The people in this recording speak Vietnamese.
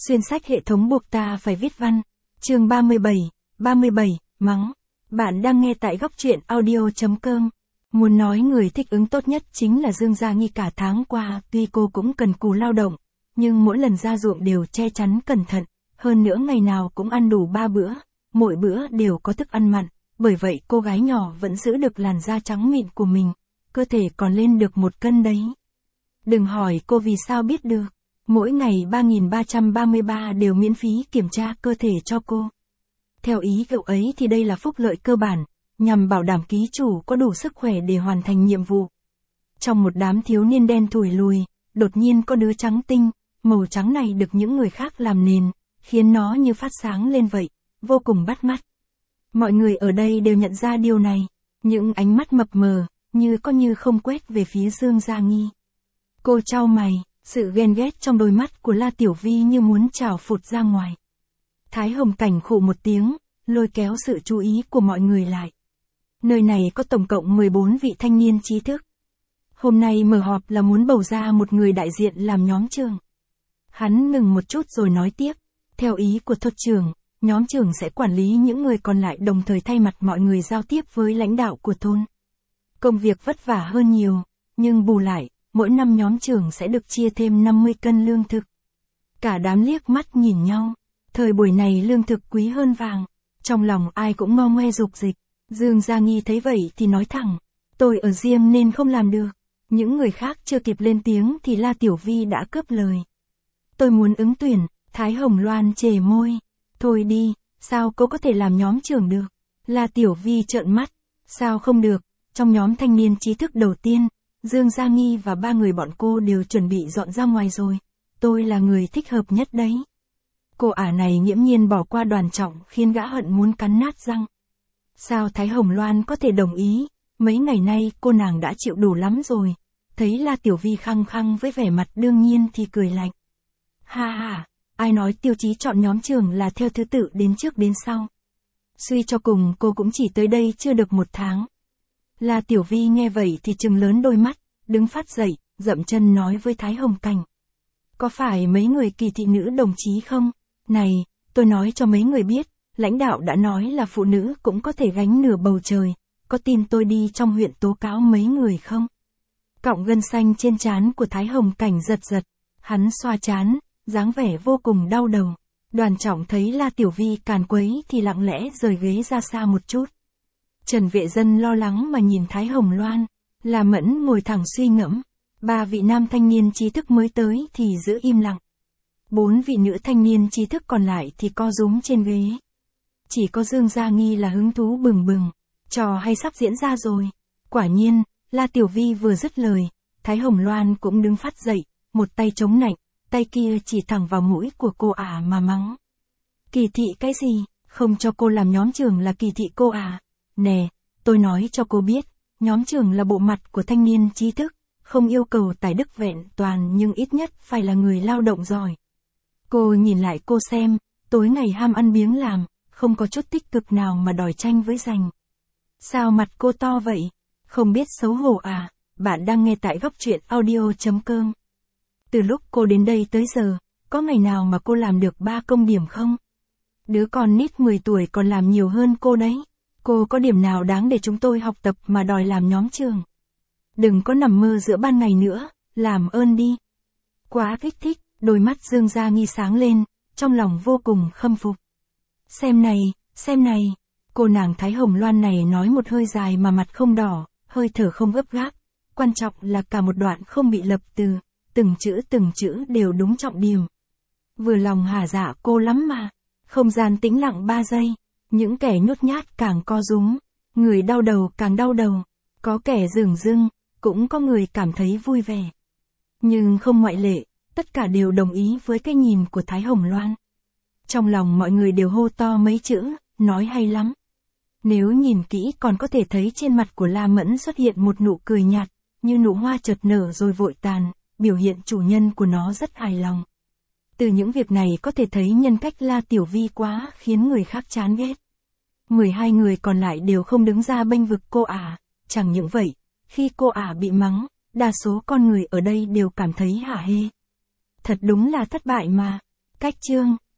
Xuyên sách hệ thống buộc ta phải viết văn. Chương 37, mắng. Bạn đang nghe tại góc truyện audio.com. Muốn nói người thích ứng tốt nhất chính là Dương Gia Nghi. Cả tháng qua, tuy cô cũng cần cù lao động, nhưng mỗi lần ra ruộng đều che chắn cẩn thận, hơn nữa ngày nào cũng ăn đủ 3 bữa, mỗi bữa đều có thức ăn mặn, bởi vậy cô gái nhỏ vẫn giữ được làn da trắng mịn của mình, cơ thể còn lên được 1 cân đấy. Đừng hỏi cô vì sao biết được, mỗi ngày 3.333 đều miễn phí kiểm tra cơ thể cho cô. Theo ý cậu ấy thì đây là phúc lợi cơ bản, nhằm bảo đảm ký chủ có đủ sức khỏe để hoàn thành nhiệm vụ. Trong một đám thiếu niên đen thủi lùi, đột nhiên có đứa trắng tinh, màu trắng này được những người khác làm nền, khiến nó như phát sáng lên vậy, vô cùng bắt mắt. Mọi người ở đây đều nhận ra điều này, những ánh mắt mập mờ, như có như không quét về phía Dương Gia Nghi. Cô chau mày, sự ghen ghét trong đôi mắt của La Tiểu Vi như muốn trào phụt ra ngoài. Thái Hồng Cảnh khụ một tiếng, lôi kéo sự chú ý của mọi người lại. Nơi này có tổng cộng 14 vị thanh niên trí thức. Hôm nay mở họp là muốn bầu ra một người đại diện làm nhóm trưởng. Hắn ngừng một chút rồi nói tiếp, theo ý của thôn trưởng, nhóm trưởng sẽ quản lý những người còn lại đồng thời thay mặt mọi người giao tiếp với lãnh đạo của thôn. Công việc vất vả hơn nhiều, nhưng bù lại, mỗi năm nhóm trưởng sẽ được chia thêm 50 cân lương thực. Cả đám liếc mắt nhìn nhau, thời buổi này lương thực quý hơn vàng, trong lòng ai cũng ngo ngoe dục dịch. Dương Gia Nghi thấy vậy thì nói thẳng, tôi ở riêng nên không làm được. Những người khác chưa kịp lên tiếng thì La Tiểu Vi đã cướp lời. Tôi muốn ứng tuyển. Thái Hồng Loan chề môi. Thôi đi, sao cô có thể làm nhóm trưởng được? La Tiểu Vi trợn mắt. Sao không được? Trong nhóm thanh niên trí thức đầu tiên, Dương Gia Nghi và 3 người bọn cô đều chuẩn bị dọn ra ngoài rồi. Tôi là người thích hợp nhất đấy. Cô ả này nghiễm nhiên bỏ qua Đoàn Trọng khiến gã hận muốn cắn nát răng. Sao Thái Hồng Loan có thể đồng ý? Mấy ngày nay cô nàng đã chịu đủ lắm rồi. Thấy La Tiểu Vi khăng khăng với vẻ mặt đương nhiên thì cười lạnh. Ha ha, ai nói tiêu chí chọn nhóm trưởng là theo thứ tự đến trước đến sau. Suy cho cùng cô cũng chỉ tới đây chưa được 1 tháng. La Tiểu Vi nghe vậy thì trừng lớn đôi mắt, đứng phát dậy, dậm chân nói với Thái Hồng Cảnh. Có phải mấy người Kỳ thị nữ đồng chí không? Này, tôi nói cho mấy người biết, lãnh đạo đã nói là phụ nữ cũng có thể gánh nửa bầu trời, có tin tôi đi trong huyện tố cáo mấy người không? Cọng gân xanh trên trán của Thái Hồng Cảnh giật giật, hắn xoa trán, dáng vẻ vô cùng đau đầu. Đoàn Trọng thấy La Tiểu Vi càn quấy thì lặng lẽ rời ghế ra xa một chút. Trần Vệ Dân lo lắng mà nhìn Thái Hồng Loan, La Mẫn ngồi thẳng suy ngẫm. 3 vị nam thanh niên trí thức mới tới thì giữ im lặng. 4 vị nữ thanh niên trí thức còn lại thì co rúm trên ghế. Chỉ có Dương Gia Nghi là hứng thú bừng bừng. Trò hay sắp diễn ra rồi. Quả nhiên, La Tiểu Vi vừa dứt lời, Thái Hồng Loan cũng đứng phát dậy, một tay chống nạnh, tay kia chỉ thẳng vào mũi của cô ả mà mắng. Kỳ thị cái gì? Không cho cô làm nhóm trưởng là kỳ thị cô à? Nè, tôi nói cho cô biết, nhóm trưởng là bộ mặt của thanh niên trí thức, không yêu cầu tài đức vẹn toàn nhưng ít nhất phải là người lao động giỏi. Cô nhìn lại cô xem, tối ngày ham ăn biếng làm, không có chút tích cực nào mà đòi tranh với giành. Sao mặt cô to vậy? Không biết xấu hổ à? Bạn đang nghe tại góc truyện audio.com. Từ lúc cô đến đây tới giờ, có ngày nào mà cô làm được 3 công điểm không? Đứa con nít 10 tuổi còn làm nhiều hơn cô đấy. Cô có điểm nào đáng để chúng tôi học tập mà đòi làm nhóm trưởng? Đừng có nằm mơ giữa ban ngày nữa, làm ơn đi. Quá kích thích, đôi mắt Dương Gia Nghi sáng lên, trong lòng vô cùng khâm phục. Xem này, cô nàng Thái Hồng Loan này nói một hơi dài mà mặt không đỏ, hơi thở không gấp gáp, quan trọng là cả một đoạn không bị lặp từ, từng chữ đều đúng trọng điểm. Vừa lòng hả dạ cô lắm mà. Không gian tĩnh lặng 3 giây, những kẻ nhút nhát càng co rúm, người đau đầu càng đau đầu, có kẻ dửng dưng, cũng có người cảm thấy vui vẻ. Nhưng không ngoại lệ, tất cả đều đồng ý với cái nhìn của Thái Hồng Loan. Trong lòng mọi người đều hô to mấy chữ, nói hay lắm. Nếu nhìn kỹ còn có thể thấy trên mặt của La Mẫn xuất hiện một nụ cười nhạt, như nụ hoa chợt nở rồi vội tàn, biểu hiện chủ nhân của nó rất hài lòng. Từ những việc này có thể thấy nhân cách La Tiểu Vi quá khiến người khác chán ghét. 12 người còn lại đều không đứng ra bênh vực cô ả, chẳng những vậy, khi cô ả bị mắng, đa số con người ở đây đều cảm thấy hả hê. Thật đúng là thất bại mà. Cách chương